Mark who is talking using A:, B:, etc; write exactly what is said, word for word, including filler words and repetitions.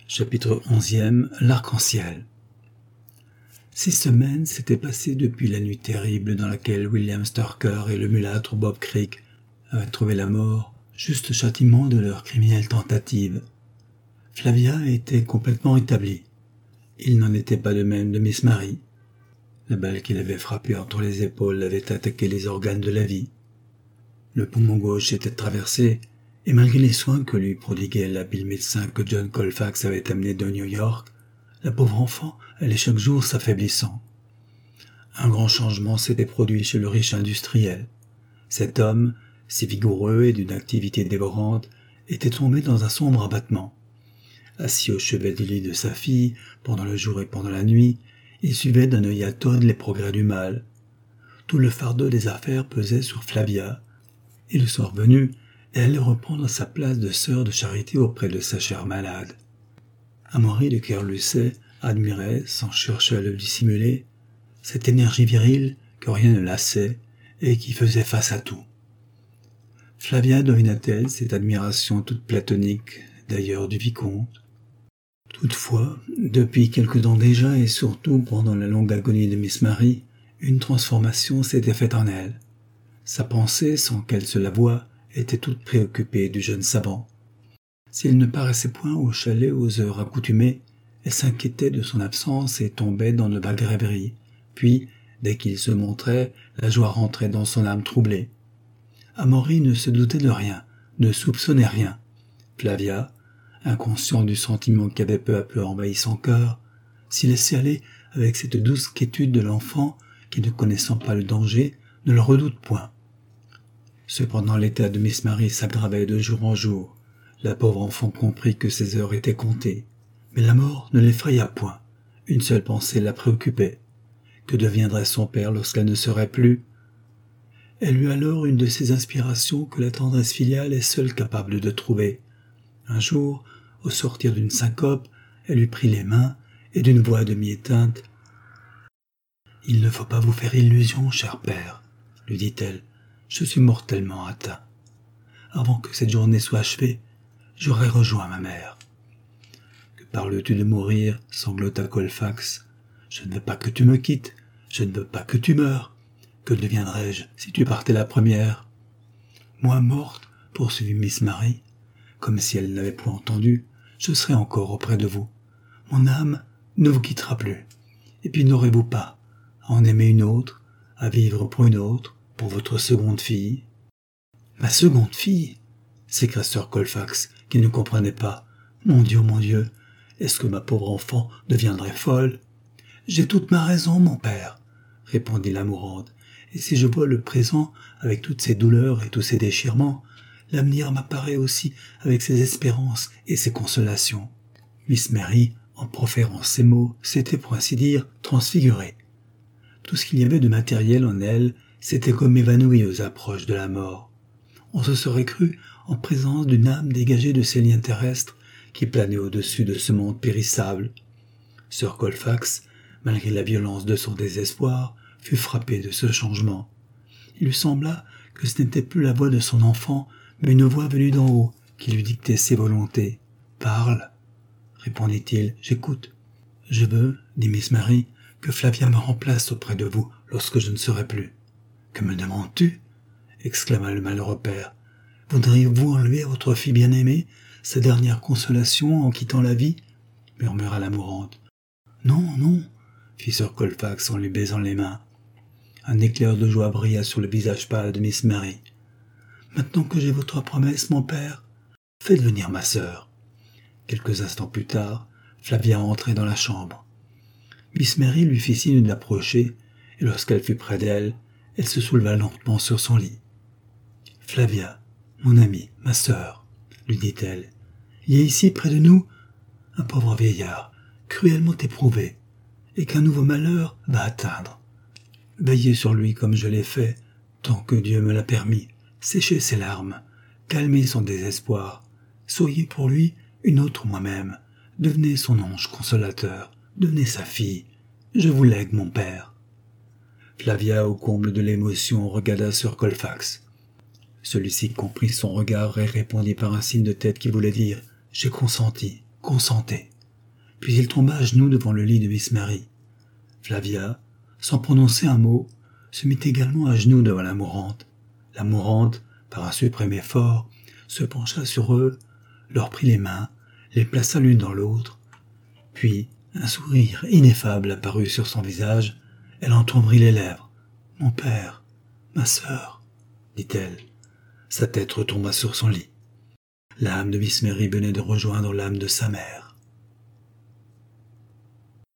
A: Chapitre onzième. L'arc-en-ciel. Six semaines s'étaient passées depuis la nuit terrible dans laquelle William Starker et le mulâtre Bob Creek avaient trouvé la mort, juste châtiment de leur criminelle tentative. Flavia était complètement rétablie. Il n'en était pas de même de Miss Mary. La balle qui l'avait frappée entre les épaules avait attaqué les organes de la vie. Le poumon gauche était traversé, et malgré les soins que lui prodiguait l'habile médecin que John Colfax avait amené de New York, la pauvre enfant allait chaque jour s'affaiblissant. Un grand changement s'était produit chez le riche industriel. Cet homme, si vigoureux et d'une activité dévorante, était tombé dans un sombre abattement. Assis au chevet du lit de sa fille, pendant le jour et pendant la nuit, il suivait d'un œil atone les progrès du mal. Tout le fardeau des affaires pesait sur Flavia, et le soir venu, elle allait reprendre sa place de sœur de charité auprès de sa chère malade. Amaury de Kerlusset admirait, sans chercher à le dissimuler, cette énergie virile que rien ne lassait et qui faisait face à tout. Flavia devina-t-elle cette admiration toute platonique, d'ailleurs du vicomte? Toutefois, depuis quelque temps déjà et surtout pendant la longue agonie de Miss Mary, une transformation s'était faite en elle. Sa pensée, sans qu'elle se l'avoue, était toute préoccupée du jeune savant. S'il ne paraissait point au chalet aux heures accoutumées, elle s'inquiétait de son absence et tombait dans de vagues rêveries. Puis, dès qu'il se montrait, la joie rentrait dans son âme troublée. Amaury ne se doutait de rien, ne soupçonnait rien. Flavia, inconscient du sentiment qui avait peu à peu envahi son cœur, s'y laissait aller avec cette douce quiétude de l'enfant qui, ne connaissant pas le danger, ne le redoute point. Cependant l'état de Miss Mary s'aggravait de jour en jour. La pauvre enfant comprit que ses heures étaient comptées. Mais la mort ne l'effraya point. Une seule pensée la préoccupait. Que deviendrait son père lorsqu'elle ne serait plus? Elle eut alors une de ces inspirations que la tendresse filiale est seule capable de trouver. Un jour, au sortir d'une syncope, elle lui prit les mains et d'une voix demi-éteinte « Il ne faut pas vous faire illusion, cher père, » lui dit-elle. « Je suis mortellement atteint. Avant que cette journée soit achevée, j'aurai rejoint ma mère. »« Que parles-tu de mourir ?» sanglota Colfax. « Je ne veux pas que tu me quittes, je ne veux pas que tu meures. Que deviendrais-je si tu partais la première ?»« Moi morte, poursuivit Miss Mary, comme si elle n'avait point entendu, je serai encore auprès de vous. Mon âme ne vous quittera plus. Et puis n'aurez-vous pas à en aimer une autre, à vivre pour une autre, pour votre seconde fille ?»« Ma seconde fille ?» s'écria Sir Colfax, qui ne comprenait pas. « Mon Dieu, mon Dieu, est-ce que ma pauvre enfant deviendrait folle ?»« J'ai toute ma raison, mon père, » répondit la mourante, « et si je vois le présent avec toutes ses douleurs et tous ses déchirements, l'avenir m'apparaît aussi avec ses espérances et ses consolations. » Miss Mary, en proférant ces mots, s'était pour ainsi dire transfigurée. Tout ce qu'il y avait de matériel en elle s'était comme évanoui aux approches de la mort. On se serait cru en présence d'une âme dégagée de ces liens terrestres qui planaient au-dessus de ce monde périssable. Sir Colfax, malgré la violence de son désespoir, fut frappé de ce changement. Il lui sembla que ce n'était plus la voix de son enfant, mais une voix venue d'en haut qui lui dictait ses volontés. « Parle, » répondit-il, « j'écoute. »« Je veux, » dit Miss Mary, « que Flavia me remplace auprès de vous lorsque je ne serai plus. »« Que me demandes-tu » exclama le malheureux père. « Voudriez-vous enlever à votre fille bien-aimée sa dernière consolation en quittant la vie » murmura la mourante. « Non, non » fit Sir Colfax en lui baisant les mains. Un éclair de joie brilla sur le visage pâle de Miss Mary. « Maintenant que j'ai votre promesse, mon père, faites venir ma sœur. » Quelques instants plus tard, Flavia entrait dans la chambre. Miss Mary lui fit signe de l'approcher, et lorsqu'elle fut près d'elle, elle se souleva lentement sur son lit. « Flavia, mon amie, ma sœur, » lui dit-elle, « il y a ici près de nous un pauvre vieillard, cruellement éprouvé, et qu'un nouveau malheur va atteindre. Veillez sur lui comme je l'ai fait, tant que Dieu me l'a permis, séchez ses larmes, calmez son désespoir, soyez pour lui une autre moi-même, devenez son ange consolateur, devenez sa fille, je vous lègue mon père. » Flavia, au comble de l'émotion, regarda Sir Colfax. Celui-ci comprit son regard et répondit par un signe de tête qui voulait dire « J'ai consenti, consentez ». puis il tomba à genoux devant le lit de Miss Mary. Flavia, sans prononcer un mot, se mit également à genoux devant la mourante. La mourante, par un suprême effort, se pencha sur eux, leur prit les mains, les plaça l'une dans l'autre, puis un sourire ineffable apparut sur son visage, elle entr'ouvrit les lèvres. « Mon père, ma sœur », dit-elle. Sa tête retomba sur son lit. L'âme de Miss Mary venait de rejoindre l'âme de sa mère.